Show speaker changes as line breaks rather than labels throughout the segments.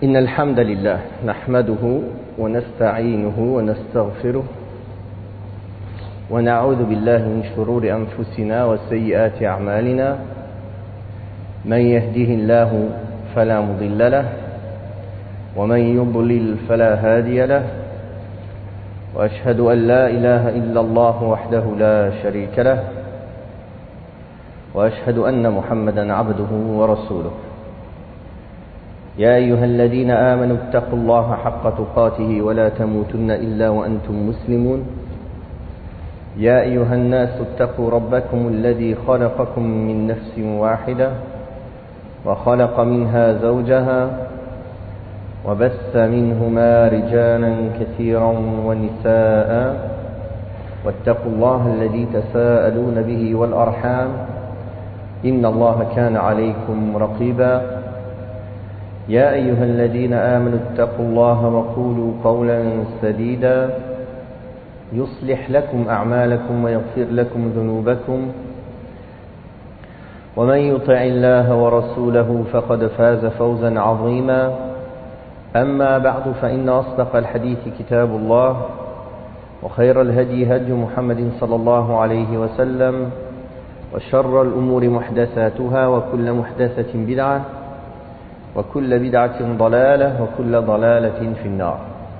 إن الحمد لله نحمده ونستعينه ونستغفره ونعوذ بالله من شرور أنفسنا وسيئات أعمالنا من يهده الله فلا مضل له ومن يضلل فلا هادي له وأشهد أن لا إله إلا الله وحده لا شريك له وأشهد أن محمدا عبده ورسوله يا أيها الذين آمنوا اتقوا الله حق تقاته ولا تموتن إلا وأنتم مسلمون يا أيها الناس اتقوا ربكم الذي خلقكم من نفس واحدة وخلق منها زوجها وبث منهما رجالا كثيرا ونساء واتقوا الله الذي تساءلون به والأرحام إن الله كان عليكم رقيبا يا أيها الذين آمنوا اتقوا الله وقولوا قولا سديدا يصلح لكم أعمالكم ويغفر لكم ذنوبكم ومن يطع الله ورسوله فقد فاز فوزا عظيما أما بعد فإن أصدق الحديث كتاب الله وخير الهدي هدي محمد صلى الله عليه وسلم وشر الأمور محدثاتها وكل محدثة بدعة وكل بدعة ضلالة وكل ضلالة في النار.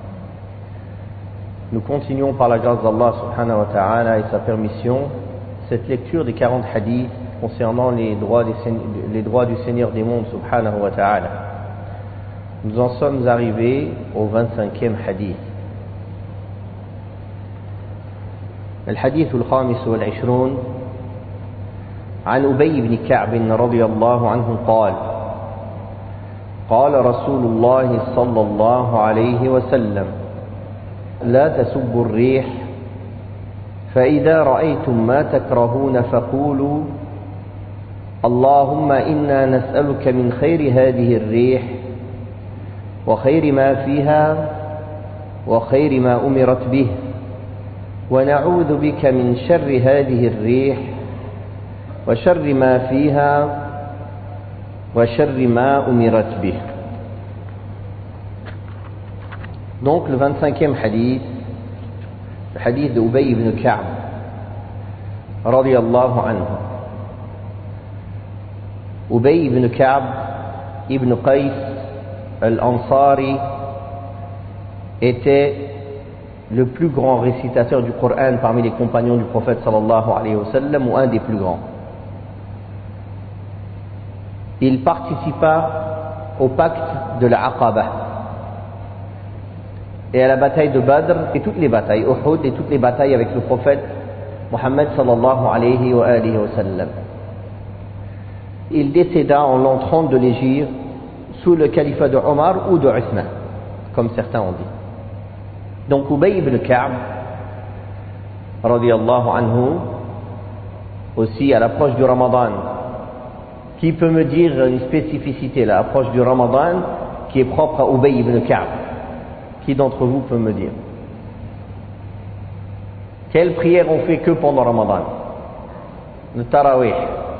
Nous continuons par la grâce d'Allah subhanahu wa ta'ala et sa permission cette lecture des 40 hadiths concernant les droits du Seigneur des mondes subhanahu wa ta'ala. Nous en sommes arrivés au 25e hadith. الحديث الخامس والعشرون عن أبي بن كعب رضي الله عنه قال قال رسول الله صلى الله عليه وسلم لا تسبوا الريح فإذا رأيتم ما تكرهون فقولوا اللهم إنا نسألك من خير هذه الريح وخير ما فيها وخير ما أمرت به ونعوذ بك من شر هذه الريح وشر ما فيها وشر ما أمرت به. Donc le 25e hadith, le hadith de Ubay ibn Ka'b radiyallahu anhu. Ubay ibn Ka'b ibn Qais al-Ansari était le plus grand récitateur du Coran parmi les compagnons du prophète sallallahu alayhi wa sallam, ou un des plus grands. Il participa au pacte de la Aqaba et à la bataille de Badr et toutes les batailles, Uhud et toutes les batailles avec le prophète Muhammad sallallahu alayhi wa sallam. Il décéda en l'an 30 de l'Hégire sous le califat de Omar ou de Uthman, comme certains ont dit. Donc Ubay ibn Ka'b radiyallahu anhu, aussi à l'approche du Ramadan. Qui peut me dire une spécificité, l'approche du Ramadan, qui est propre à Ubay ibn Ka'b? Qui d'entre vous peut me dire? Quelle prière on fait que pendant Ramadan? Le Tarawih.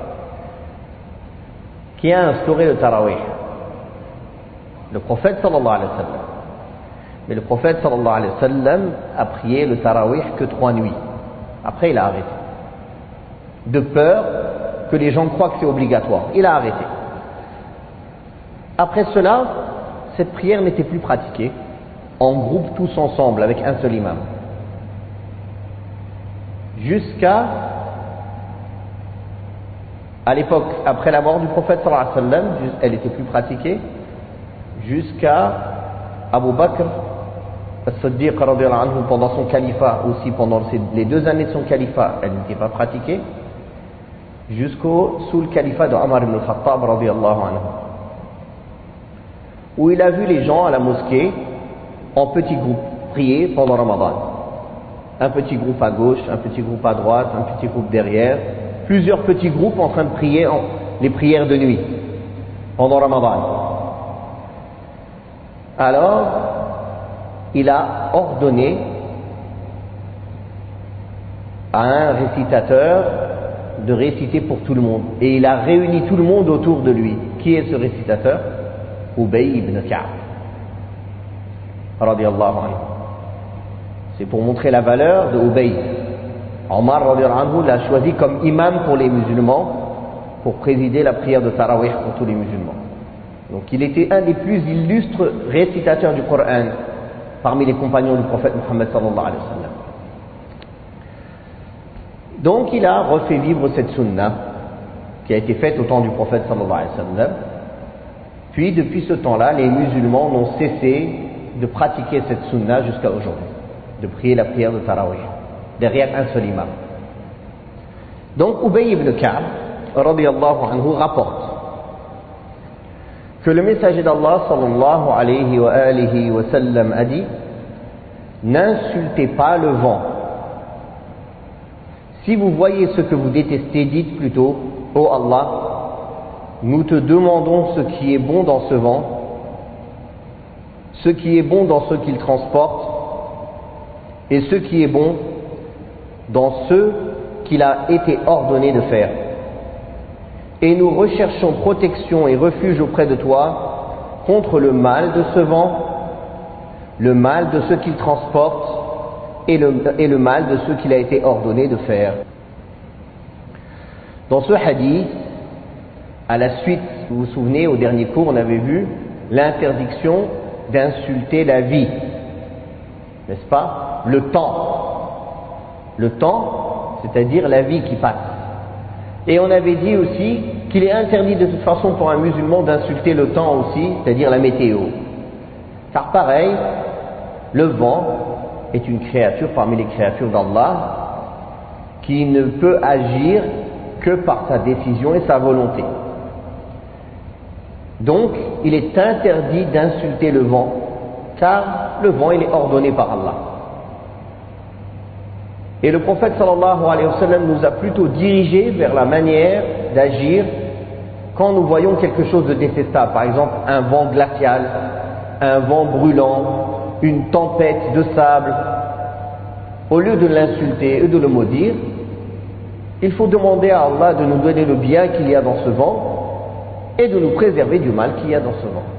Qui a instauré le Tarawih? Le prophète sallallahu alayhi wa sallam. Mais le prophète sallallahu alayhi wa sallam a prié le Tarawih que 3 nuits. Après il a arrêté. De peur que les gens croient que c'est obligatoire. Il a arrêté. Après cela, cette prière n'était plus pratiquée en groupe tous ensemble avec un seul imam. Jusqu'à l'époque, après la mort du prophète sallallahu alayhi wa sallam, elle était plus pratiquée jusqu'à Abu Bakr as-Siddiq radiyallahu anhu pendant son califat, aussi pendant les 2 années de son califat, elle n'était pas pratiquée. Sous le califat de Omar ibn al-Khattab radiyallahu anhu, où il a vu les gens à la mosquée en petits groupes prier pendant Ramadan. Un petit groupe à gauche, un petit groupe à droite, un petit groupe derrière, plusieurs petits groupes en train de prier les prières de nuit pendant Ramadan. Alors il a ordonné à un récitateur de réciter pour tout le monde. Et il a réuni tout le monde autour de lui. Qui est ce récitateur? Ubay ibn Ka'b. radiyallahu anhu. C'est pour montrer la valeur de Ubay. Omar radiyallahu anhu l'a choisi comme imam pour les musulmans, pour présider la prière de Tarawih pour tous les musulmans. Donc il était un des plus illustres récitateurs du Coran parmi les compagnons du prophète Muhammad sallallahu alayhi wa sallam. Donc il a refait vivre cette sunna qui a été faite au temps du prophète sallallahu alayhi wa sallam. Puis depuis ce temps-là, les musulmans n'ont cessé de pratiquer cette sunna jusqu'à aujourd'hui, de prier la prière de Tarawih derrière un seul imam. Donc Ubay ibn Ka'b radiyallahu anhu rapporte que le messager d'Allah sallallahu alayhi wa sallam a dit: n'insultez pas le vent. Si vous voyez ce que vous détestez, dites plutôt: ô Allah, nous te demandons ce qui est bon dans ce vent, ce qui est bon dans ce qu'il transporte, et ce qui est bon dans ce qu'il a été ordonné de faire. Et nous recherchons protection et refuge auprès de toi contre le mal de ce vent, le mal de ce qu'il transporte et le mal de ce qu'il a été ordonné de faire. Dans ce hadith, à la suite, vous vous souvenez, au dernier cours, on avait vu l'interdiction d'insulter la vie, n'est-ce pas? Le temps, c'est-à-dire la vie qui passe. Et on avait dit aussi qu'il est interdit de toute façon pour un musulman d'insulter le temps aussi, c'est-à-dire la météo. Car pareil, le vent est une créature parmi les créatures d'Allah qui ne peut agir que par sa décision et sa volonté. Donc, il est interdit d'insulter le vent, car le vent, il est ordonné par Allah. Et le prophète sallallahu alayhi wa sallam nous a plutôt dirigés vers la manière d'agir quand nous voyons quelque chose de détestable, par exemple un vent glacial, un vent brûlant, une tempête de sable. Au lieu de l'insulter et de le maudire, il faut demander à Allah de nous donner le bien qu'il y a dans ce vent et de nous préserver du mal qu'il y a dans ce vent.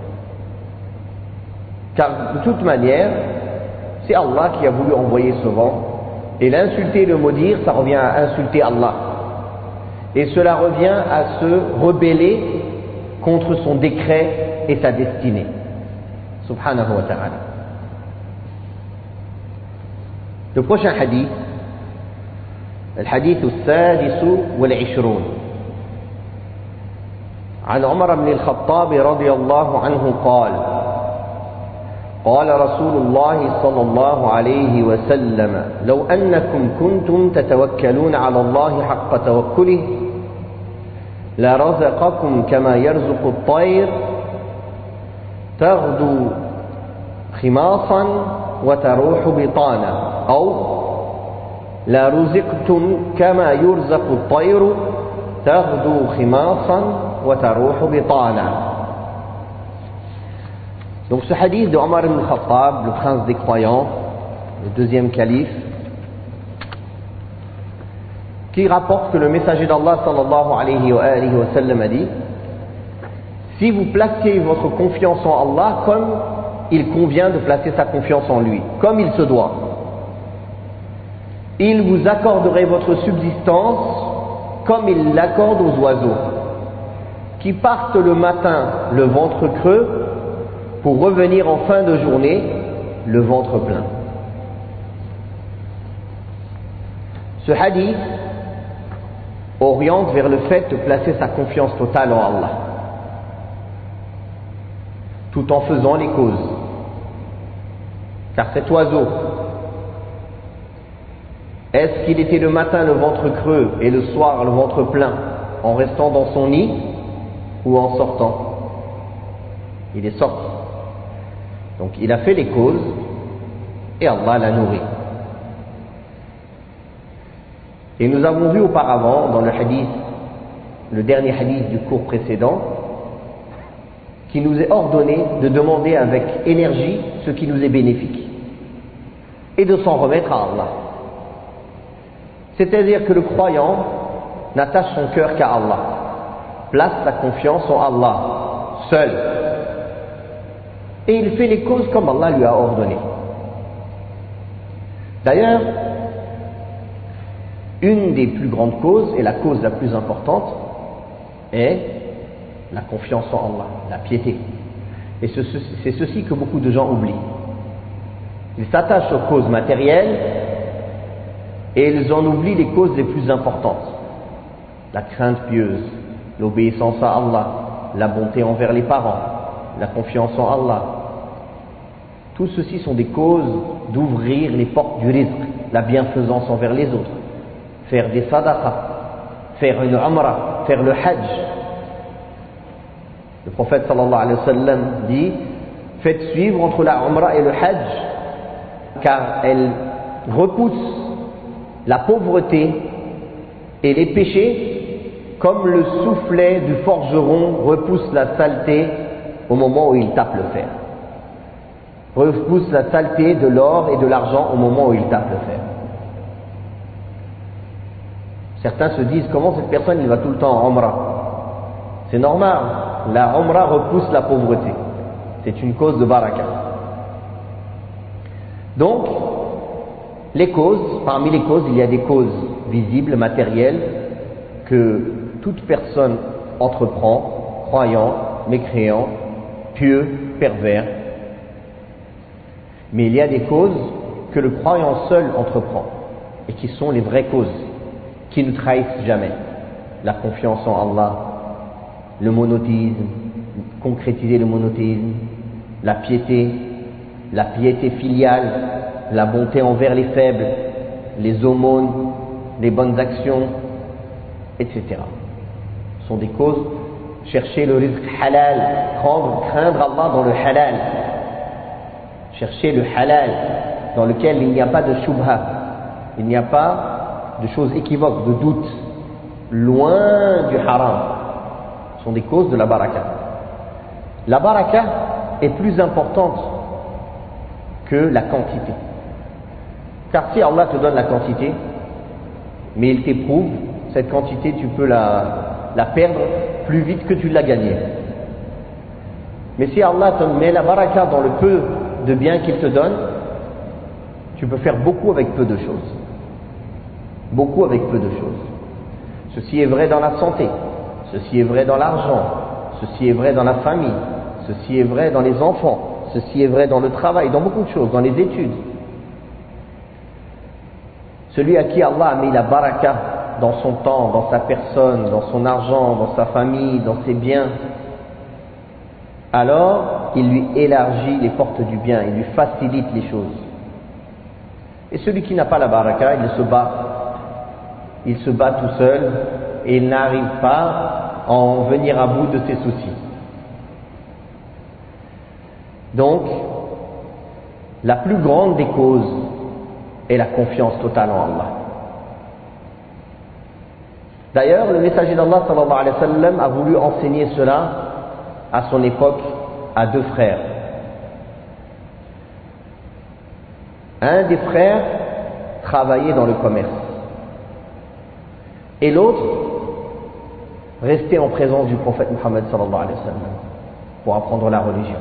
Car de toute manière, c'est Allah qui a voulu envoyer ce vent, et l'insulter et le maudire, ça revient à insulter Allah. Et cela revient à se rebeller contre son décret et sa destinée. Subhanahu wa ta'ala. Le prochain hadith, الحديث السادس والعشرون عن عمر بن الخطاب رضي الله عنه قال: قال رسول الله صلى الله عليه وسلم: لو أنكم كنتم تتوكلون على الله حق توكله لرزقكم كما يرزق الطير تغدو خماصا وتروح بطانا، أو لرزقتم كما يرزق الطير تغدو خماصا وتروح بطانا. Donc ce hadith de Omar ibn Khattab, le prince des croyants, le deuxième calife, qui rapporte que le messager d'Allah sallallahu alayhi wa sallam a dit: si vous placiez votre confiance en Allah comme il convient de placer sa confiance en lui, comme il se doit, il vous accorderait votre subsistance comme il l'accorde aux oiseaux, qui partent le matin le ventre creux pour revenir en fin de journée le ventre plein. Ce hadith oriente vers le fait de placer sa confiance totale en Allah, tout en faisant les causes. Car cet oiseau, est-ce qu'il était le matin le ventre creux et le soir le ventre plein, en restant dans son nid ou en sortant? Il est sorti. Donc il a fait les causes et Allah l'a nourri. Et nous avons vu auparavant dans le hadith, le dernier hadith du cours précédent, qu'il nous est ordonné de demander avec énergie ce qui nous est bénéfique et de s'en remettre à Allah. C'est-à-dire que le croyant n'attache son cœur qu'à Allah, place sa confiance en Allah seul. et il fait les causes comme Allah lui a ordonné. D'ailleurs, une des plus grandes causes et la cause la plus importante est la confiance en Allah, la piété. Et c'est ceci que beaucoup de gens oublient. Ils s'attachent aux causes matérielles et ils en oublient les causes les plus importantes. La crainte pieuse, l'obéissance à Allah, la bonté envers les parents, la confiance en Allah. Tout ceci sont des causes d'ouvrir les portes du rizq, la bienfaisance envers les autres. Faire des sadaqas, faire une umrah, faire le hajj. Le prophète sallallahu alayhi wa sallam dit: faites suivre entre la umrah et le hajj, car elle repousse la pauvreté et les péchés comme le soufflet du forgeron repousse la saleté au moment où il tape le fer. Repousse la saleté de l'or et de l'argent au moment où il tape le fer. Certains se disent: comment cette personne il va tout le temps en umrah? C'est normal, la umrah repousse la pauvreté. C'est une cause de baraka. Donc, les causes, parmi les causes, il y a des causes visibles, matérielles, que toute personne entreprend, croyant, mécréant, pieux, pervers. Mais il y a des causes que le croyant seul entreprend, et qui sont les vraies causes, qui ne trahissent jamais. La confiance en Allah, le monothéisme, concrétiser le monothéisme, la piété filiale, la bonté envers les faibles, les aumônes, les bonnes actions, etc. Ce sont des causes. Chercher le rizq halal, craindre Allah dans le halal. Chercher le halal, dans lequel il n'y a pas de shubha, il n'y a pas de choses équivoques, de doutes, loin du haram. Ce sont des causes de la baraka. La baraka est plus importante que la quantité. Car si Allah te donne la quantité, mais il t'éprouve, cette quantité tu peux la perdre plus vite que tu l'as gagnée. Mais si Allah te met la baraka dans le peu de biens qu'il te donne, tu peux faire beaucoup avec peu de choses. Beaucoup avec peu de choses. Ceci est vrai dans la santé, ceci est vrai dans l'argent, ceci est vrai dans la famille, ceci est vrai dans les enfants, ceci est vrai dans le travail, dans beaucoup de choses, dans les études. Celui à qui Allah a mis la baraka dans son temps, dans sa personne, dans son argent, dans sa famille, dans ses biens, alors il lui élargit les portes du bien, il lui facilite les choses. Et celui qui n'a pas la baraka, il se bat tout seul et il n'arrive pas à en venir à bout de ses soucis. Donc, la plus grande des causes est la confiance totale en Allah. D'ailleurs, le messager d'Allah sallallahu alayhi wa sallam a voulu enseigner cela à son époque à deux frères. Un des frères travaillait dans le commerce et l'autre restait en présence du prophète Muhammad sallallahu alayhi wa sallam pour apprendre la religion.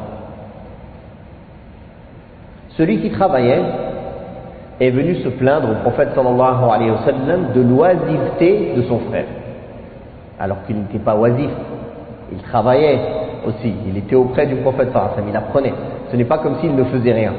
Celui qui travaillait est venu se plaindre au prophète sallallahu alayhi wa sallam de l'oisiveté de son frère, alors qu'il n'était pas oisif, il travaillait aussi, il était auprès du prophète sallallahu alayhi wa sallam, il apprenait, ce n'est pas comme s'il ne faisait rien.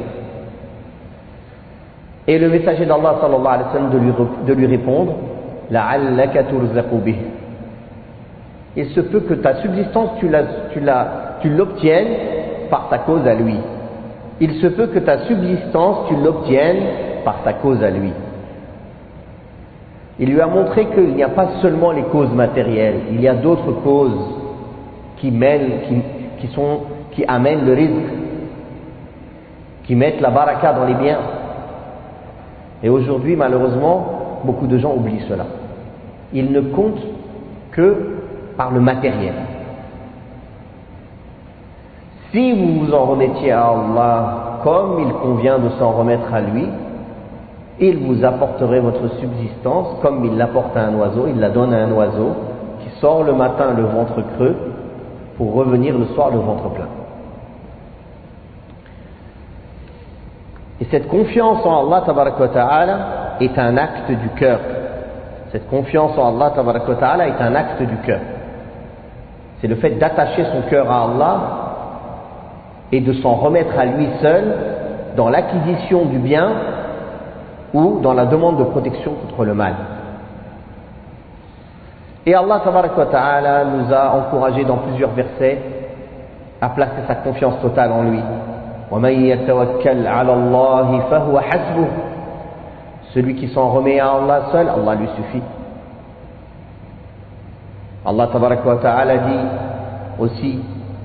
Et le messager d'Allah sallallahu alayhi wa sallam de lui répondre: la'allaka turzaqu bih. Il se peut que ta subsistance tu l'obtiennes par ta cause à lui. Il se peut que ta subsistance tu l'obtiennes par ta cause à lui. Il lui a montré qu'il n'y a pas seulement les causes matérielles, il y a d'autres causes qui amènent le rizq, qui mettent la baraka dans les biens. Et aujourd'hui, malheureusement, beaucoup de gens oublient cela. Ils ne comptent que par le matériel. Si vous vous en remettiez à Allah comme il convient de s'en remettre à lui, il vous apporterait votre subsistance comme il l'apporte à un oiseau, il la donne à un oiseau qui sort le matin le ventre creux pour revenir le soir le ventre plein. Et cette confiance en Allah tabaraka wa ta'ala est un acte du cœur. Cette confiance en Allah tabaraka wa ta'ala est un acte du cœur. C'est le fait d'attacher son cœur à Allah et de s'en remettre à lui seul dans l'acquisition du bien ou dans la demande de protection contre le mal. Et Allah tabaraka wa ta'ala nous a encouragés dans plusieurs versets à placer sa confiance totale en lui. وَمَن يَتَوَكَّلْ عَلَى اللَّهِ فَهُوَ حَسْبُهُ. Celui qui s'en remet à Allah seul, Allah lui suffit. Allah tabaraka wa ta'ala dit aussi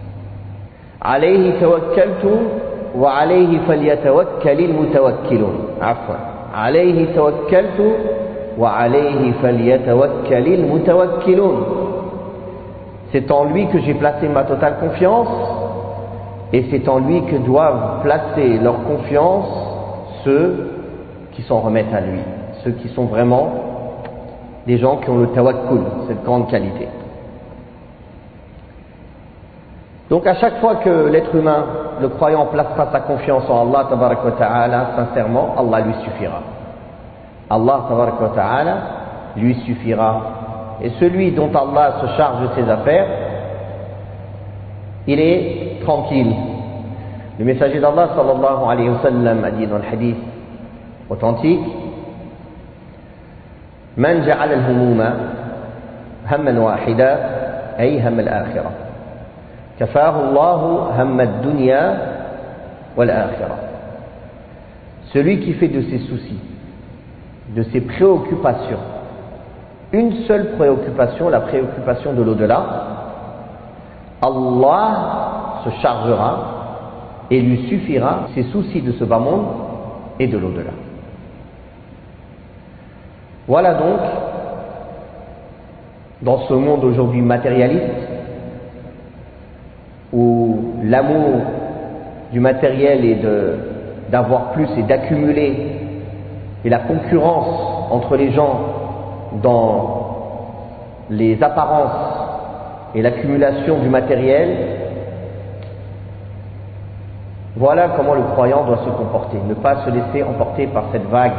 عليه توكلت وعليه فليتوكل المتوكلون. عفوا عليه توكلت وعليه فليتوكل المتوكلون. C'est en lui que j'ai placé ma totale confiance et c'est en lui que doivent placer leur confiance ceux qui s'en remettent à lui, ceux qui sont vraiment des gens qui ont le tawakkul, cette grande qualité. Donc à chaque fois que l'être humain, le croyant, placera sa confiance en Allah tabaraka wa ta'ala, sincèrement, Allah lui suffira. Allah tabaraka wa ta'ala lui suffira. Et celui dont Allah se charge de ses affaires, il est tranquille. Le messager d'Allah sallallahu alayhi wa sallam a dit dans le hadith authentique: Man ja'ala al-humuma hamman wahida ay hamm al-akhirah. Kafahu Allahu hamm ad-dunya wal-akhirah. Celui qui fait de ses soucis, de ses préoccupations, une seule préoccupation, la préoccupation de l'au-delà, Allah se chargera et lui suffira ses soucis de ce bas monde et de l'au-delà. Voilà donc, dans ce monde aujourd'hui matérialiste, où l'amour du matériel est d'avoir plus et d'accumuler, et la concurrence entre les gens dans les apparences et l'accumulation du matériel, voilà comment le croyant doit se comporter, ne pas se laisser emporter par cette vague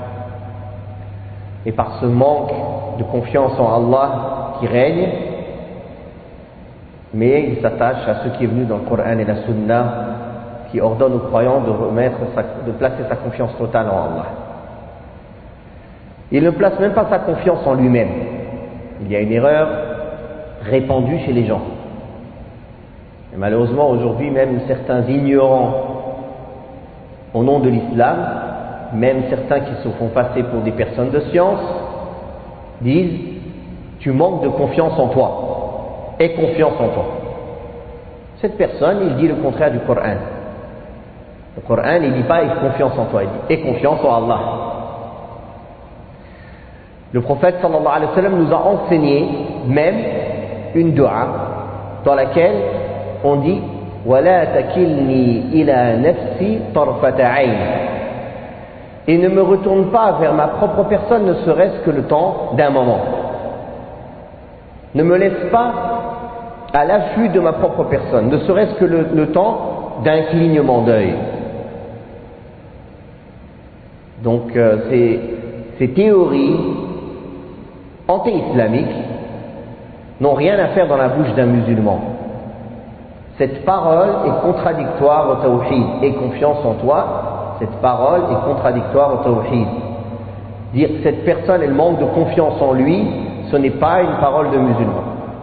et par ce manque de confiance en Allah qui règne, mais il s'attache à ce qui est venu dans le Coran et la Sunna qui ordonne aux croyants de placer sa confiance totale en Allah. Il ne place même pas sa confiance en lui-même. Il y a une erreur répandue chez les gens. Et malheureusement, aujourd'hui, même certains ignorants au nom de l'islam, même certains qui se font passer pour des personnes de science, disent « Tu manques de confiance en toi. Aie confiance en toi. » Cette personne, il dit le contraire du Coran. Le Coran, il ne dit pas « Aie confiance en toi », il dit « Aie confiance en Allah ». Le prophète sallallahu alayhi wa sallam nous a enseigné même une dua dans laquelle on dit وَلَا تَكِلْنِي إِلَى نَفْسِي طَرْفَةَ عَيْنٍ. Et ne me retourne pas vers ma propre personne, ne serait-ce que le temps d'un moment. Ne me laisse pas à l'affût de ma propre personne, ne serait-ce que le temps d'un clignement d'œil. Donc ces théories anti-islamiques n'ont rien à faire dans la bouche d'un musulman. Cette parole est contradictoire au tawhid. Aie confiance en toi, cette parole est contradictoire au tawhid. Dire que cette personne elle manque de confiance en lui, ce n'est pas une parole de musulman.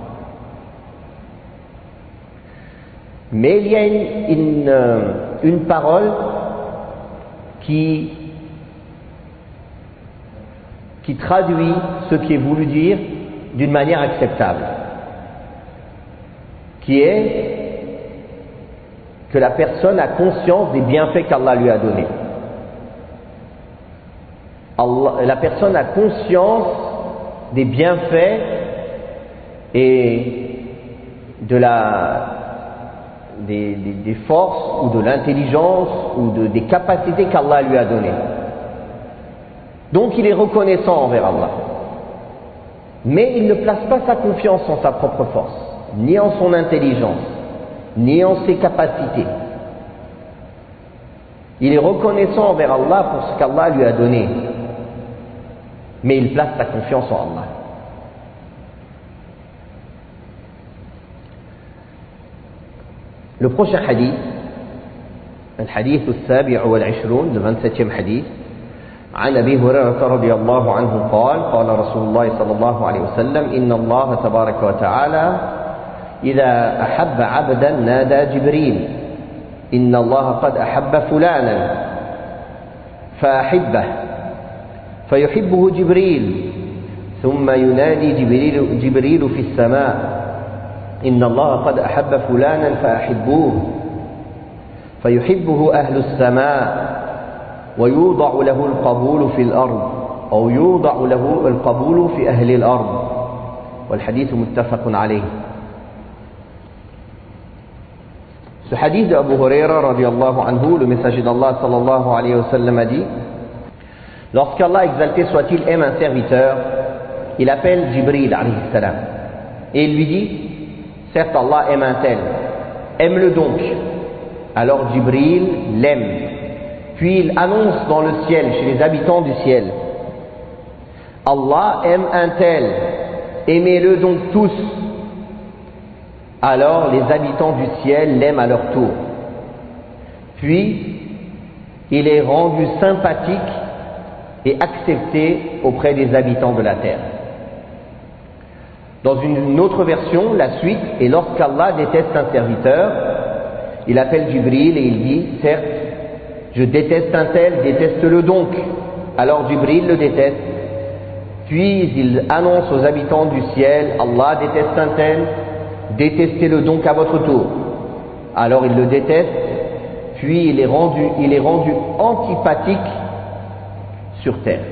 Mais il y a une parole qui traduit ce qui est voulu dire d'une manière acceptable, qui est que la personne a conscience des bienfaits qu'Allah lui a donnés. La personne a conscience des bienfaits et des forces ou de l'intelligence ou des capacités qu'Allah lui a données. Donc il est reconnaissant envers Allah. Mais il ne place pas sa confiance en sa propre force, ni en son intelligence, ni en ses capacités. Il est reconnaissant envers Allah pour ce qu'Allah lui a donné. Mais il place sa confiance en Allah. Le prochain hadith, الحديث السابع والعشرون, le 27e hadith, عن أبي هريرة رضي الله عنه قال قال رسول الله صلى الله عليه وسلم إن الله تبارك وتعالى إذا أحب عبدا نادى جبريل إن الله قد أحب فلانا فأحبه فيحبه جبريل ثم ينادي جبريل في السماء إن الله قد أحب فلانا فأحبوه فيحبه أهل السماء ويوضع له القبول في الأرض أو يوضع له القبول في أهل الأرض والحديث متفق عليه. Ce hadith de Abu Huraira radiallahu anhu, le messager d'Allah sallallahu alayhi wa sallam a dit: lorsqu'Allah exalté soit-il aime un serviteur, il appelle Jibril alayhi salam et il lui dit: certes Allah aime un tel, aime-le donc. Alors Jibril l'aime, puis il annonce dans le ciel, chez les habitants du ciel: Allah aime un tel, aimez-le donc tous. Alors les habitants du ciel l'aiment à leur tour. Puis il est rendu sympathique et accepté auprès des habitants de la terre. Dans une autre version, la suite est lorsqu'Allah déteste un serviteur, il appelle Jibril et il dit: certes, je déteste un tel, déteste-le donc. Alors Jibril le déteste. Puis il annonce aux habitants du ciel: Allah déteste un tel, détestez-le donc à votre tour. Alors il le déteste, puis il est rendu antipathique sur terre.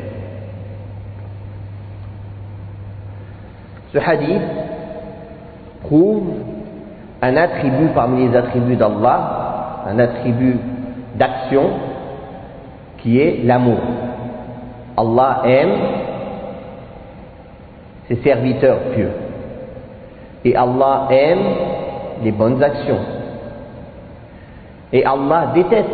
Ce hadith prouve un attribut parmi les attributs d'Allah, un attribut d'action qui est l'amour. Allah aime ses serviteurs pieux. Et Allah aime les bonnes actions. Et Allah déteste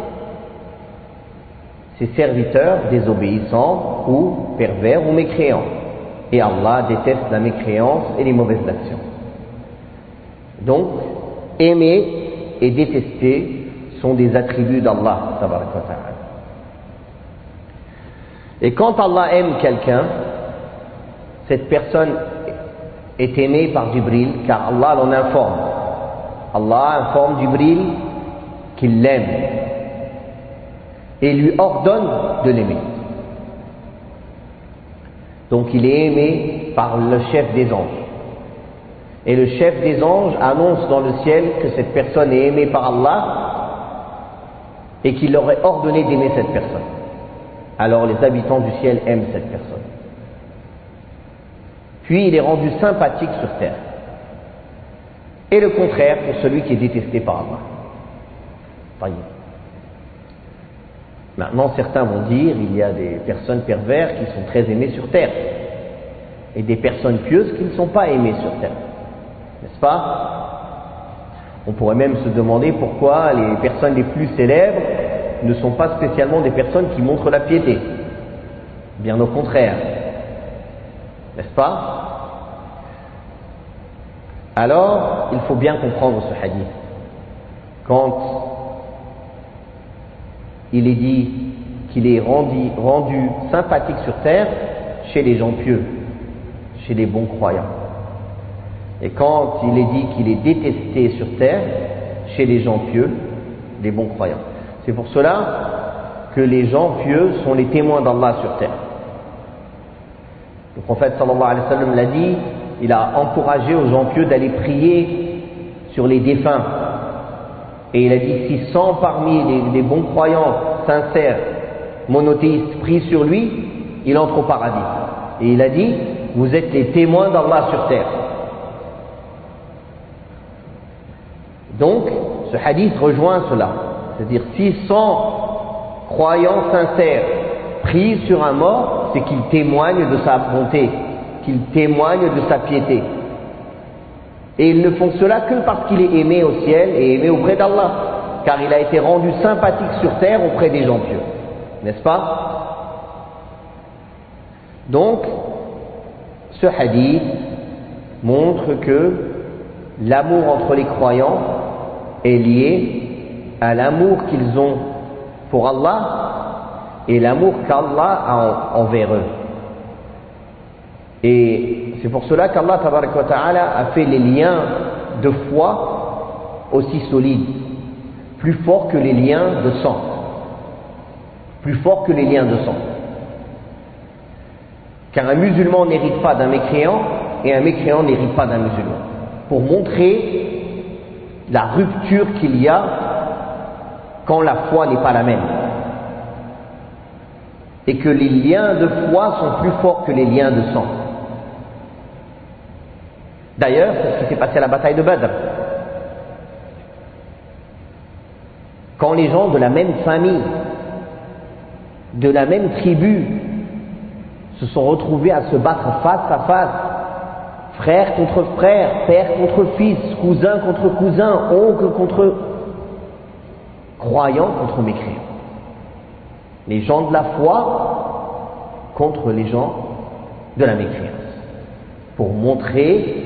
ses serviteurs désobéissants ou pervers ou mécréants. Et Allah déteste la mécréance et les mauvaises actions. Donc, aimer et détester sont des attributs d'Allah tabaraka wa ta'ala. Et quand Allah aime quelqu'un, cette personne est aimée par Jibril, car Allah l'en informe. Allah informe Jibril qu'il l'aime et lui ordonne de l'aimer. Donc il est aimé par le chef des anges. Et le chef des anges annonce dans le ciel que cette personne est aimée par Allah et qu'il aurait ordonné d'aimer cette personne. Alors les habitants du ciel aiment cette personne. Puis il est rendu sympathique sur terre. Et le contraire pour celui qui est détesté par Allah. Voyez. Maintenant, certains vont dire il y a des personnes perverses qui sont très aimées sur terre et des personnes pieuses qui ne sont pas aimées sur terre. N'est-ce pas? On pourrait même se demander pourquoi les personnes les plus célèbres ne sont pas spécialement des personnes qui montrent la piété. Bien au contraire. N'est-ce pas? Alors, il faut bien comprendre ce hadith. Quand il est dit qu'il est rendu sympathique sur terre chez les gens pieux, chez les bons croyants. Et quand il est dit qu'il est détesté sur terre chez les gens pieux, les bons croyants. C'est pour cela que les gens pieux sont les témoins d'Allah sur terre. Le prophète sallallahu alayhi wa sallam l'a dit, il a encouragé aux gens pieux d'aller prier sur les défunts. Et il a dit, si 100 parmi les bons croyants sincères, monothéistes, prient sur lui, il entre au paradis. Et il a dit, vous êtes les témoins d'Allah sur terre. Donc, ce hadith rejoint cela. C'est-à-dire, si 100 croyants sincères prient sur un mort, c'est qu'il témoigne de sa bonté, qu'il témoigne de sa piété. Et ils ne font cela que parce qu'il est aimé au ciel et aimé auprès d'Allah. car il a été rendu sympathique sur terre auprès des gens pieux. N'est-ce pas? Donc, ce hadith montre que l'amour entre les croyants est lié à l'amour qu'ils ont pour Allah et l'amour qu'Allah a envers eux. Et c'est pour cela qu'Allah tabaraka wa ta'ala a fait les liens de foi aussi solides, plus forts que les liens de sang. Plus forts que les liens de sang. Car un musulman n'hérite pas d'un mécréant et un mécréant n'hérite pas d'un musulman. Pour montrer la rupture qu'il y a quand la foi n'est pas la même. Et que les liens de foi sont plus forts que les liens de sang. D'ailleurs, c'est ce qui s'est passé à la bataille de Badr. Quand les gens de la même famille, de la même tribu, se sont retrouvés à se battre face à face, frère contre frère, père contre fils, cousin contre cousin, oncle contre croyant contre mécréant. Les gens de la foi contre les gens de la mécréance. Pour montrer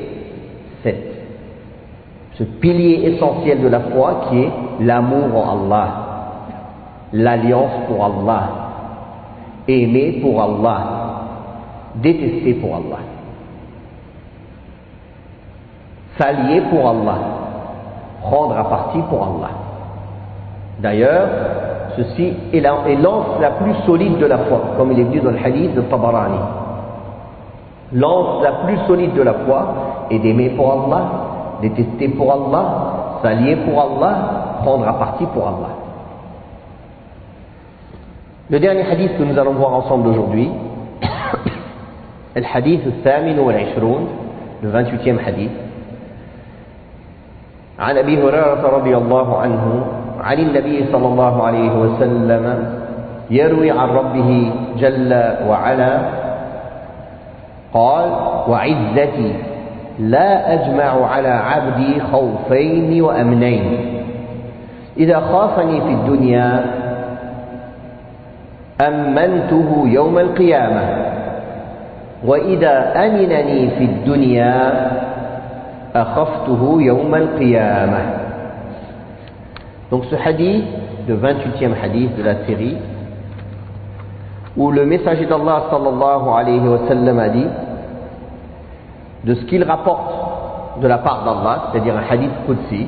ce pilier essentiel de la foi qui est l'amour en Allah, l'alliance pour Allah, aimer pour Allah, détester pour Allah, s'allier pour Allah, prendre à partie pour Allah. D'ailleurs, ceci est l'ance la plus solide de la foi, comme il est dit dans le hadith de Tabarani. L'ance la plus solide de la foi est d'aimer pour Allah, détester pour Allah, s'allier pour Allah, prendre à partie pour Allah. Le dernier hadith que nous allons voir ensemble aujourd'hui, le hadith الثامن والعشرون, le 28e hadith. عن أبي هريرة رضي الله عنه عن النبي صلى الله عليه وسلم يروي عن ربه جل وعلا قال وعزتي لا أجمع على عبدي خوفين وأمنين إذا خافني في الدنيا أمنته يوم القيامة وإذا أمنني في الدنيا أخفته يوم القيامة. Donc ce hadith, le 28e hadith de la série, où le messager d'Allah sallallahu alayhi wa sallam a dit, de ce qu'il rapporte de la part d'Allah, c'est-à-dire un hadith qudsi,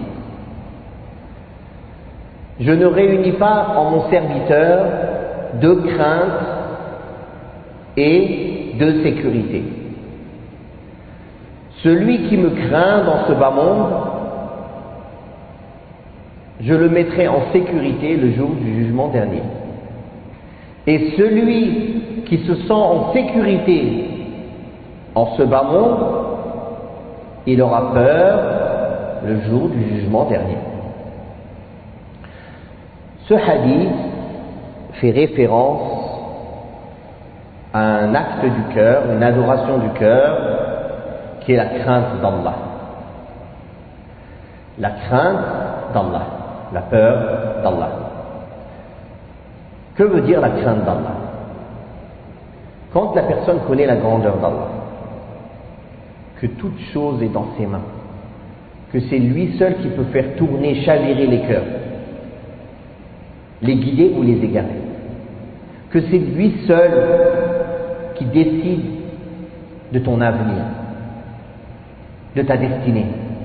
je ne réunis pas en mon serviteur de crainte et de sécurité. Celui qui me craint dans ce bas monde, je le mettrai en sécurité le jour du jugement dernier. Et celui qui se sent en sécurité en ce bas monde, il aura peur le jour du jugement dernier. Ce hadith fait référence à un acte du cœur, une adoration du cœur, qui est la crainte d'Allah. La crainte d'Allah, la peur d'Allah. Que veut dire la crainte d'Allah? Quand la personne connaît la grandeur d'Allah, que toute chose est dans ses mains, que c'est lui seul qui peut faire tourner, chavirer les cœurs, les guider ou les égarer, que c'est lui seul qui décide de ton avenir, de ta destinée,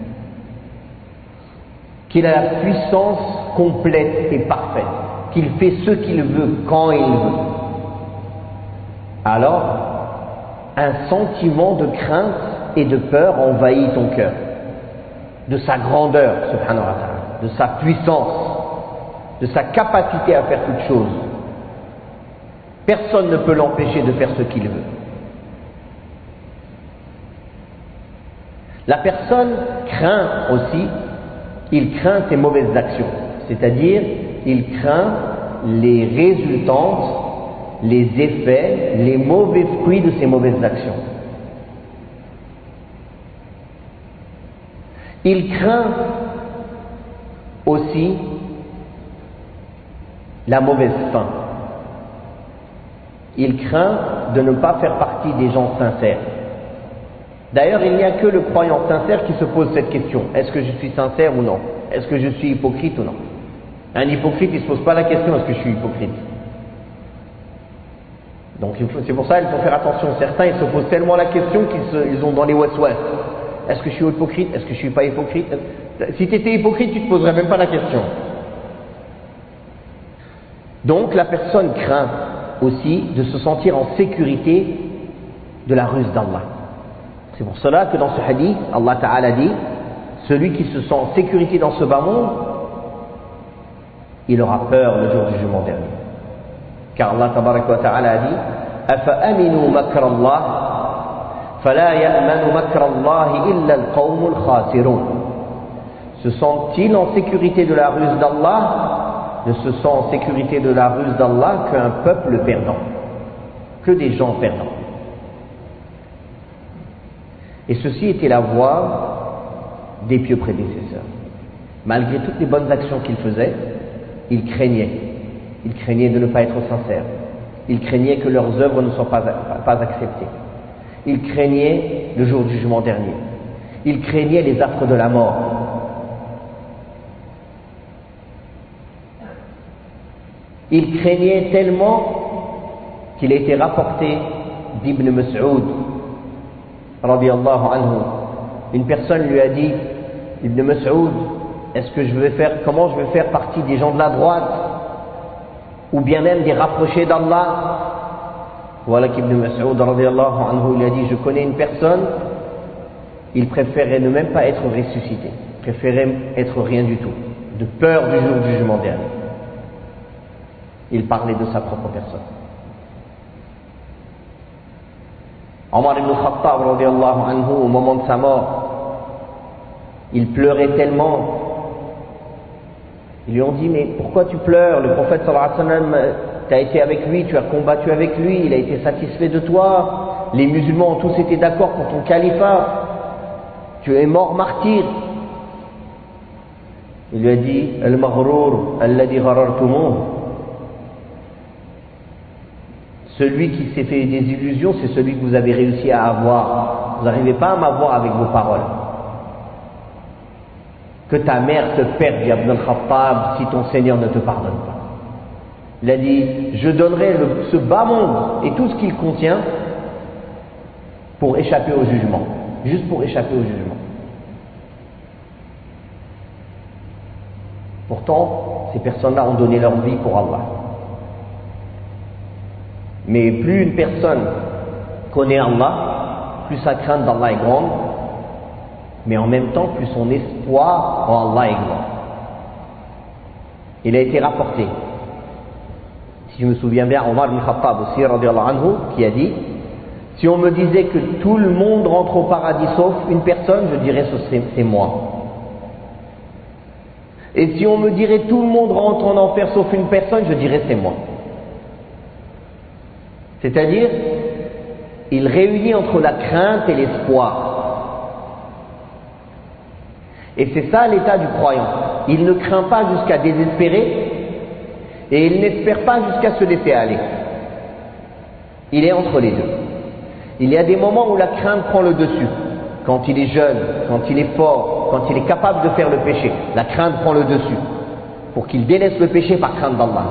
qu'il a la puissance complète et parfaite, qu'il fait ce qu'il veut, quand il veut. Alors, un sentiment de crainte et de peur envahit ton cœur, de sa grandeur, subhanahu wa ta'ala, de sa puissance, de sa capacité à faire toutes choses. Personne ne peut l'empêcher de faire ce qu'il veut. La personne craint aussi, il craint ses mauvaises actions, c'est-à-dire il craint les résultantes, les effets, les mauvais fruits de ses mauvaises actions. Il craint aussi la mauvaise fin. Il craint de ne pas faire partie des gens sincères. D'ailleurs, il n'y a que le croyant sincère qui se pose cette question. Est-ce que je suis sincère ou non? Est-ce que je suis hypocrite ou non? Un hypocrite, il ne se pose pas la question, est-ce que je suis hypocrite? Donc c'est pour ça qu'il faut faire attention. Certains, ils se posent tellement la question qu'ils ont dans les waswas. Est-ce que je suis hypocrite? Est-ce que je ne suis pas hypocrite? Si tu étais hypocrite, tu ne te poserais même pas la question. Donc la personne craint aussi de se sentir en sécurité de la ruse d'Allah. C'est pour cela que dans ce hadith, Allah Ta'ala dit, celui qui se sent en sécurité dans ce bas monde, il aura peur le jour du jugement dernier. Car Allah Ta'ala a dit, أَفَأَمِنُوا مَكْرَ اللَّهِ فَلَا يَأْمَنُ مَكْرَ اللَّهِ إِلَّا الْقَوْمُ الْخَاسِرُونَ. Se sent-il en sécurité de la ruse d'Allah? Ne se sent en sécurité de la ruse d'Allah qu'un peuple perdant, que des gens perdants. Et ceci était la voie des pieux prédécesseurs. Malgré toutes les bonnes actions qu'ils faisaient, ils craignaient de ne pas être sincères, ils craignaient que leurs œuvres ne soient pas acceptées, ils craignaient le jour du jugement dernier, ils craignaient les affres de la mort. Il craignait tellement qu'il a été rapporté d'Ibn Mas'ud, radiyallahu anhu. Une personne lui a dit, Ibn Mas'ud, comment je vais faire partie des gens de la droite, ou bien même des rapprochés d'Allah? Voilà qu'Ibn Mas'ud, radiyallahu anhu, il a dit, je connais une personne, il préférait ne même pas être ressuscité, préférait être rien du tout, de peur du jour du jugement dernier. Il parlait de sa propre personne. Omar ibn Khattab, radiyallahu anhu, au moment de sa mort, il pleurait tellement. Ils lui ont dit, mais pourquoi tu pleures? Le prophète sallallahu alayhi wa sallam, tu as été avec lui, tu as combattu avec lui, il a été satisfait de toi, les musulmans ont tous été d'accord pour ton califat, tu es mort martyr. Il lui a dit, al-maghrour alladhi gharartumuh. Celui qui s'est fait des illusions, c'est celui que vous avez réussi à avoir. Vous n'arrivez pas à m'avoir avec vos paroles. Que ta mère te perde, dit Ibn al-Khattab, si ton Seigneur ne te pardonne pas. Il a dit, je donnerai ce bas monde et tout ce qu'il contient pour échapper au jugement. Juste pour échapper au jugement. Pourtant, ces personnes-là ont donné leur vie pour Allah. Mais plus une personne connaît Allah, plus sa crainte d'Allah est grande, mais en même temps, plus son espoir en Allah est grand. Il a été rapporté, si je me souviens bien, Omar ibn Khattab aussi, radiyallahu anhu, qui a dit, si on me disait que tout le monde rentre au paradis sauf une personne, je dirais c'est moi. Et si on me dirait tout le monde rentre en enfer sauf une personne, je dirais c'est moi. C'est-à-dire, il réunit entre la crainte et l'espoir. Et c'est ça l'état du croyant. Il ne craint pas jusqu'à désespérer et il n'espère pas jusqu'à se laisser aller. Il est entre les deux. Il y a des moments où la crainte prend le dessus. Quand il est jeune, quand il est fort, quand il est capable de faire le péché, la crainte prend le dessus pour qu'il délaisse le péché par crainte d'Allah.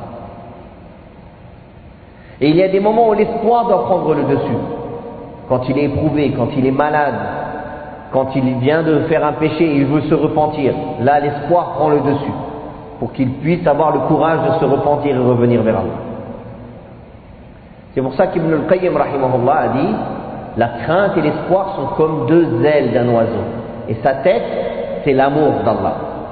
Et il y a des moments où l'espoir doit prendre le dessus. Quand il est éprouvé, quand il est malade, quand il vient de faire un péché et il veut se repentir, là l'espoir prend le dessus pour qu'il puisse avoir le courage de se repentir et revenir vers Allah. C'est pour ça qu'Ibn al-Qayyim rahimahullah a dit, la crainte et l'espoir sont comme deux ailes d'un oiseau. Et sa tête, c'est l'amour d'Allah.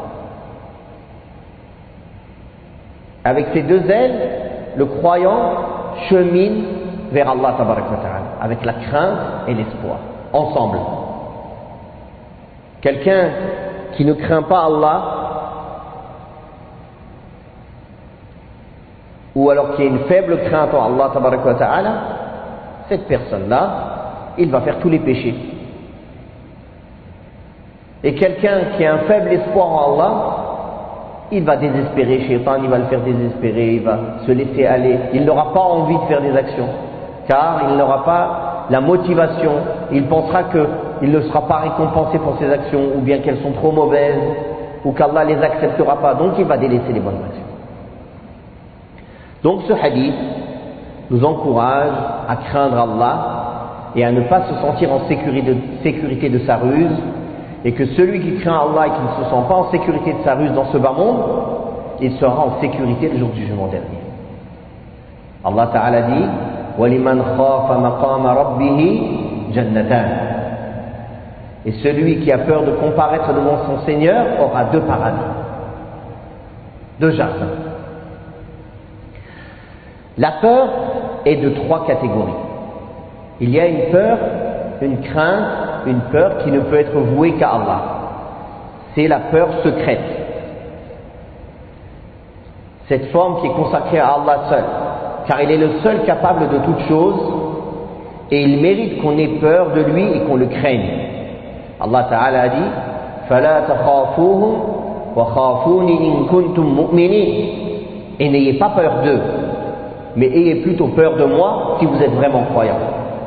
Avec ces deux ailes, le croyant chemine vers Allah tabarak wa ta'ala, avec la crainte et l'espoir, ensemble. Quelqu'un qui ne craint pas Allah, ou alors qui a une faible crainte en Allah tabarak wa ta'ala, cette personne-là, il va faire tous les péchés. Et quelqu'un qui a un faible espoir en Allah, il va désespérer, Shaitan, il va le faire désespérer, il va se laisser aller, il n'aura pas envie de faire des actions, car il n'aura pas la motivation, il pensera qu'il ne sera pas récompensé pour ses actions, ou bien qu'elles sont trop mauvaises, ou qu'Allah les acceptera pas, donc il va délaisser les bonnes actions. Donc ce hadith nous encourage à craindre Allah et à ne pas se sentir en sécurité de sa ruse, et que celui qui craint Allah et qui ne se sent pas en sécurité de sa ruse dans ce bas monde, il sera en sécurité le jour du jugement dernier. Allah Ta'ala dit وَلِمَنْ خَافَ مَقَامَ رَبِّهِ جَنَّتَانِ. Et celui qui a peur de comparaître devant son Seigneur aura 2 paradis, 2 jardins. La peur est de 3 catégories. Il y a une peur, une crainte, une peur qui ne peut être vouée qu'à Allah. C'est la peur secrète. Cette forme qui est consacrée à Allah seul, car il est le seul capable de toutes choses et il mérite qu'on ait peur de lui et qu'on le craigne. Allah Ta'ala a dit فَلَا تَخَافُوهُمْ وَخَافُونِ إِن كُنتُم مُؤْمِنِينَ. Et n'ayez pas peur d'eux, mais ayez plutôt peur de moi si vous êtes vraiment croyants.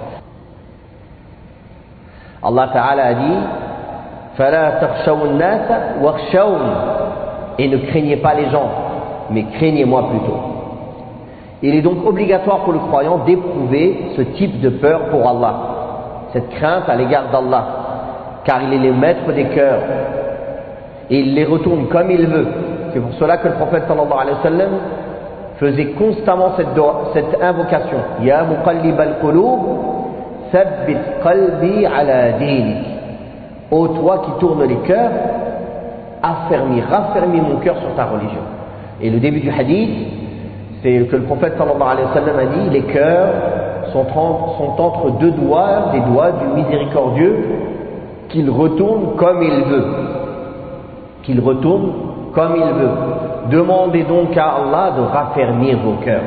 Allah Ta'ala a dit فَلَا تَخْشَوُا النَّاسَ وَخْشَوْنِ. Et ne craignez pas les gens, mais craignez-moi plutôt. Il est donc obligatoire pour le croyant d'éprouver ce type de peur pour Allah, cette crainte à l'égard d'Allah, car il est le maître des cœurs et il les retourne comme il veut. C'est pour cela que le prophète sallallahu alayhi wa sallam faisait constamment cette invocation: Ya muqallib al-qulub, thabbit qalbi ala dinik. Ô toi qui tournes les cœurs, raffermis mon cœur sur ta religion. Et le début du hadith, c'est que le prophète sallallahu alayhi wa sallam a dit: les cœurs sont entre 2 doigts, des doigts du miséricordieux, qu'il retourne comme il veut. Qu'il retourne comme il veut. Demandez donc à Allah de raffermir vos cœurs.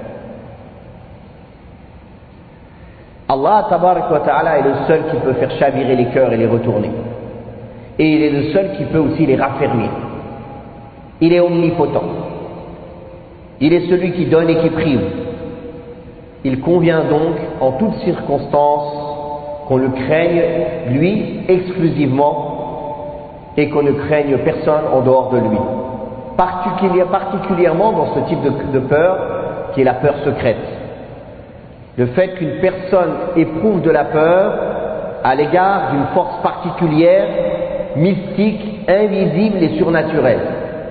Allah tabarak wa ta'ala est le seul qui peut faire chavirer les cœurs et les retourner. Et il est le seul qui peut aussi les raffermir. Il est omnipotent. Il est celui qui donne et qui prive. Il convient donc, en toutes circonstances, qu'on le craigne, lui, exclusivement, et qu'on ne craigne personne en dehors de lui. Particulièrement dans ce type de peur, qui est la peur secrète. Le fait qu'une personne éprouve de la peur à l'égard d'une force particulière, mystique, invisible et surnaturelle,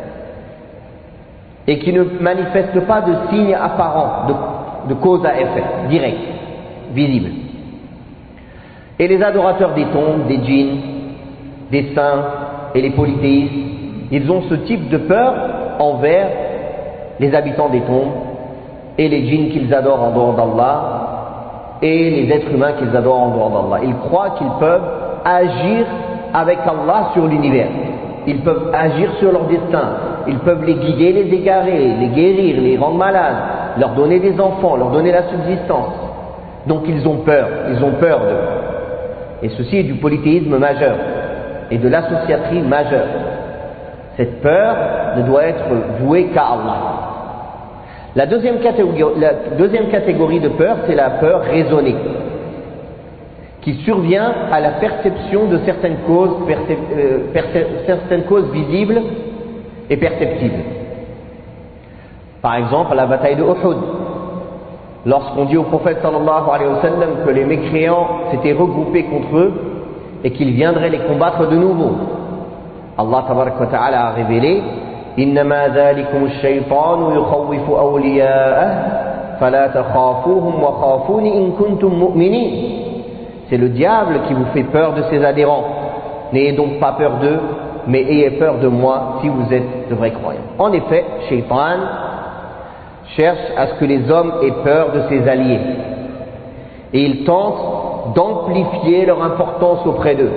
et qui ne manifeste pas de signe apparent, de cause à effet, direct, visible. Et les adorateurs des tombes, des djinns, des saints et les polythéistes, ils ont ce type de peur envers les habitants des tombes et les djinns qu'ils adorent en dehors d'Allah et les êtres humains qu'ils adorent en dehors d'Allah. Ils croient qu'ils peuvent agir avec Allah sur l'univers. Ils peuvent agir sur leur destin. Ils peuvent les guider, les égarer, les guérir, les rendre malades, leur donner des enfants, leur donner la subsistance. Donc ils ont peur d'eux. Et ceci est du polythéisme majeur et de l'associaterie majeure. Cette peur ne doit être vouée qu'à Allah. La deuxième catégorie de peur, c'est la peur raisonnée, qui survient à la perception de certaines causes visibles et perceptibles. Par exemple, à la bataille de Uhud, lorsqu'on dit au prophète sallallahu alayhi wa sallam que les mécréants s'étaient regroupés contre eux et qu'ils viendraient les combattre de nouveau, Allah tabarak wa ta'ala a révélé: innama dhalikum ash-shaytanu yukhawwifu awliya'ah fala takhafuhum wa khafuni in kuntum mu'minin. C'est le diable qui vous fait peur de ses adhérents. N'ayez donc pas peur d'eux, mais ayez peur de moi si vous êtes de vrais croyants. En effet, Shaytan cherche à ce que les hommes aient peur de ses alliés. Et il tente d'amplifier leur importance auprès d'eux,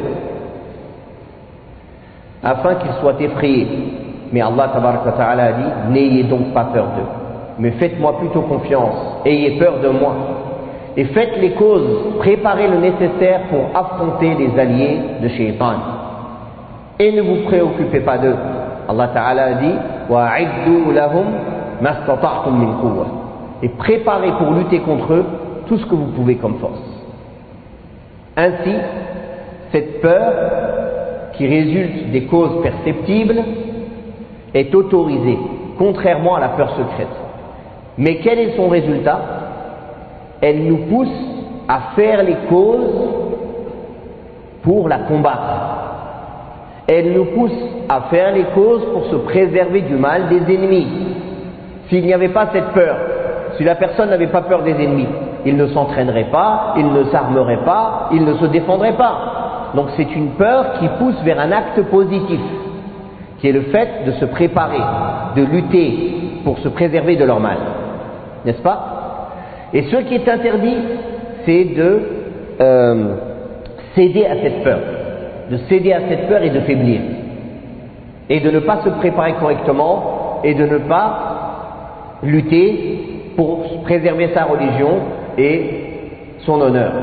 afin qu'ils soient effrayés. Mais Allah tabaraka wa ta'ala a dit: n'ayez donc pas peur d'eux, mais faites-moi plutôt confiance, ayez peur de moi. Et faites les causes, préparez le nécessaire pour affronter les alliés de Shaytan. Et ne vous préoccupez pas d'eux, Allah Ta'ala a dit وَأَعِدُّوا لَهُمْ مَا اسْتَطَعْتُم مِّن قُوَّةٍ, et préparez pour lutter contre eux tout ce que vous pouvez comme force. Ainsi, cette peur qui résulte des causes perceptibles est autorisée, contrairement à la peur secrète. Mais quel est son résultat? Elle nous pousse à faire les causes pour la combattre. Elle nous pousse à faire les causes pour se préserver du mal des ennemis. S'il n'y avait pas cette peur, si la personne n'avait pas peur des ennemis, il ne s'entraînerait pas, il ne s'armerait pas, il ne se défendrait pas. Donc c'est une peur qui pousse vers un acte positif, qui est le fait de se préparer, de lutter pour se préserver de leur mal. N'est-ce pas? Et ce qui est interdit, c'est de céder à cette peur. De céder à cette peur et de faiblir. Et de ne pas se préparer correctement et de ne pas lutter pour préserver sa religion et son honneur.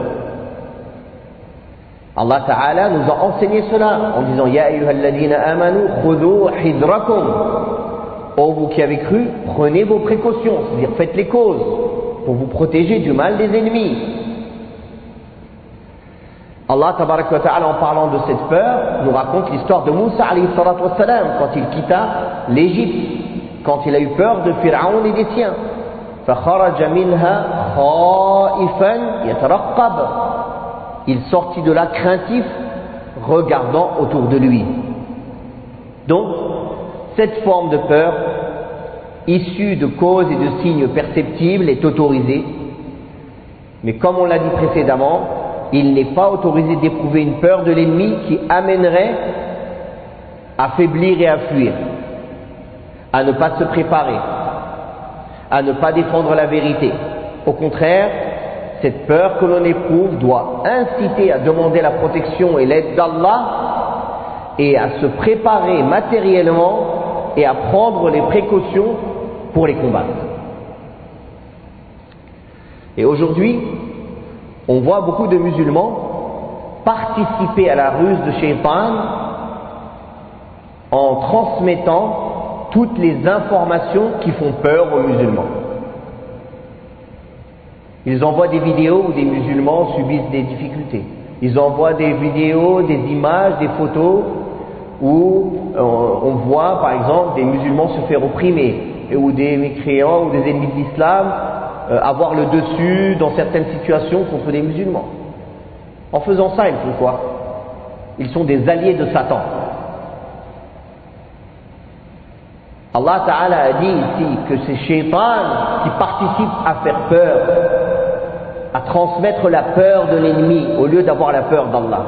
Allah Ta'ala nous a enseigné cela en disant Ya ayyuhalladhina amanu khudhu hidrakum. Oh vous qui avez cru, prenez vos précautions, c'est-à-dire faites les causes pour vous protéger du mal des ennemis. Allah Tabaraka wa Ta'ala, en parlant de cette peur, nous raconte l'histoire de Moussa alayhi salatu wa salam quand il quitta l'Égypte, quand il a eu peur de Pharaon et des siens. فَخَرَجَ مِنْهَا خَائِفًا يَتَرَقَّبُ. Il sortit de là craintif, regardant autour de lui. Donc, cette forme de peur, issue de causes et de signes perceptibles, est autorisée. Mais comme on l'a dit précédemment, il n'est pas autorisé d'éprouver une peur de l'ennemi qui amènerait à faiblir et à fuir, à ne pas se préparer, à ne pas défendre la vérité. Au contraire, cette peur que l'on éprouve doit inciter à demander la protection et l'aide d'Allah et à se préparer matériellement et à prendre les précautions pour les combattre. Et aujourd'hui, on voit beaucoup de musulmans participer à la ruse de Shaitan en transmettant toutes les informations qui font peur aux musulmans. Ils envoient des vidéos où des musulmans subissent des difficultés. Ils envoient des vidéos, des images, des photos où on voit par exemple des musulmans se faire opprimer, ou des mécréants ou des ennemis de l'islam avoir le dessus dans certaines situations contre des musulmans. En faisant ça, ils font quoi? Ils sont des alliés de Satan. Allah Ta'ala a dit ici que c'est Shaitan qui participe à faire peur, à transmettre la peur de l'ennemi au lieu d'avoir la peur d'Allah.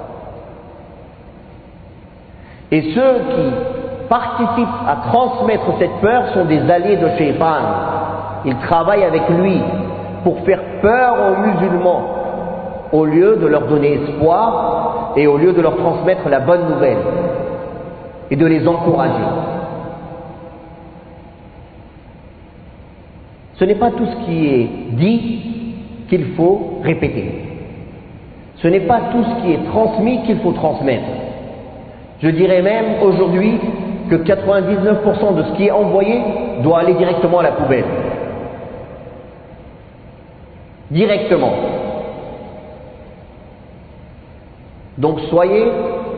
Et ceux qui participent à transmettre cette peur sont des alliés de Shaitan. Ils travaillent avec lui pour faire peur aux musulmans au lieu de leur donner espoir et au lieu de leur transmettre la bonne nouvelle et de les encourager. Ce n'est pas tout ce qui est dit qu'il faut répéter. Ce n'est pas tout ce qui est transmis qu'il faut transmettre. Je dirais même aujourd'hui que 99% de ce qui est envoyé doit aller directement à la poubelle. Directement. Donc soyez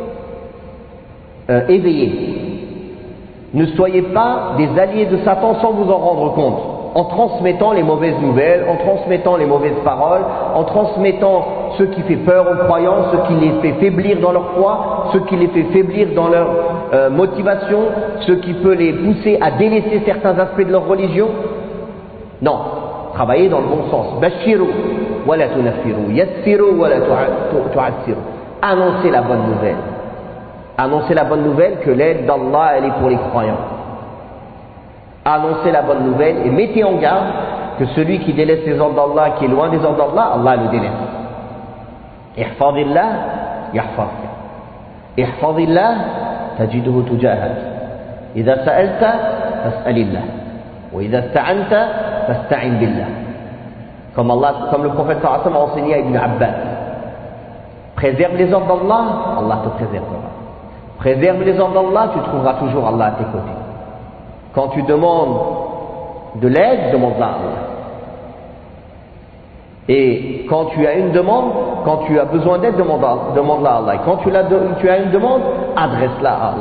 éveillés. Ne soyez pas des alliés de Satan sans vous en rendre compte, en transmettant les mauvaises nouvelles, en transmettant les mauvaises paroles, en transmettant ce qui fait peur aux croyants, ce qui les fait faiblir dans leur foi, ce qui les fait faiblir dans leur motivation, ce qui peut les pousser à délaisser certains aspects de leur religion. Non, travaillez dans le bon sens. Bashiru wa la tunaffiru, yassiru wa la tu'assiru. Annoncez la bonne nouvelle. Annoncez la bonne nouvelle que l'aide d'Allah elle est pour les croyants. Annoncez la bonne nouvelle et mettez en garde que celui qui délaisse les ordres d'Allah, qui est loin des ordres d'Allah, Allah le délaisse. Ihfadillah yahfaz. Ihfadillah tajidhu tujahak. Idha sa'alta fas'alillah. Wa idha ista'anta fasta'in billah. Comme le prophète sallallahu alayhi wa sallam a enseigné à Ibn Abbas. Préserve les ordres d'Allah, Allah te préservera. Préserve les ordres d'Allah, tu trouveras toujours Allah à tes côtés. Quand tu demandes de l'aide, demande-la à Allah. Et quand tu as une demande, quand tu as besoin d'aide, demande-la à Allah. Et quand tu as une demande, adresse-la à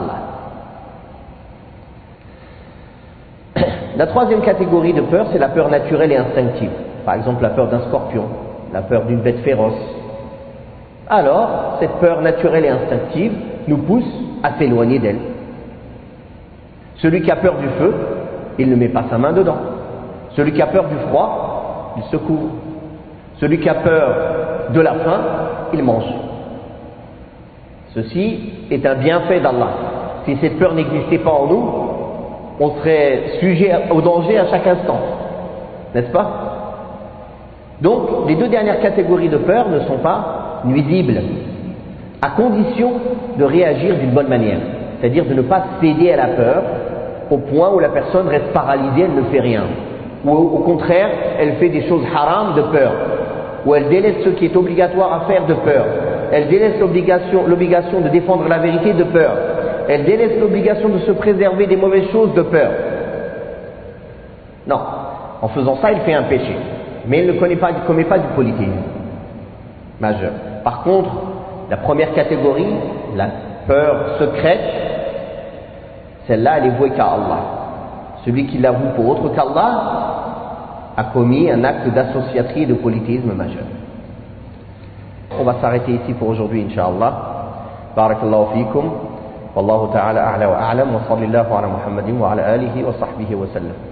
Allah. La troisième catégorie de peur, c'est la peur naturelle et instinctive. Par exemple, la peur d'un scorpion, la peur d'une bête féroce. Alors, cette peur naturelle et instinctive nous pousse à s'éloigner d'elle. Celui qui a peur du feu, il ne met pas sa main dedans. Celui qui a peur du froid, il se couvre. Celui qui a peur de la faim, il mange. Ceci est un bienfait d'Allah. Si cette peur n'existait pas en nous, on serait sujet au danger à chaque instant. N'est-ce pas? Donc, les deux dernières catégories de peur ne sont pas nuisibles, à condition de réagir d'une bonne manière. C'est-à-dire de ne pas céder à la peur au point où la personne reste paralysée, elle ne fait rien. Ou au contraire, elle fait des choses haram de peur. Ou elle délaisse ce qui est obligatoire à faire de peur. Elle délaisse l'obligation de défendre la vérité de peur. Elle délaisse l'obligation de se préserver des mauvaises choses de peur. Non. En faisant ça, il fait un péché. Mais il ne commet pas du polythéisme majeur. Par contre, la première catégorie, la peur secrète, celle-là, elle est vouée qu'à Allah. Celui qui l'avoue pour autre qu'Allah a commis un acte d'associaterie et de polythéisme majeur. On va s'arrêter ici pour aujourd'hui, Inch'Allah. Barakallahu fikum. Wallahu ta'ala a'la wa a'lam. Wa sallallahu ala Muhammadin wa ala alihi wa sahbihi wa sallam.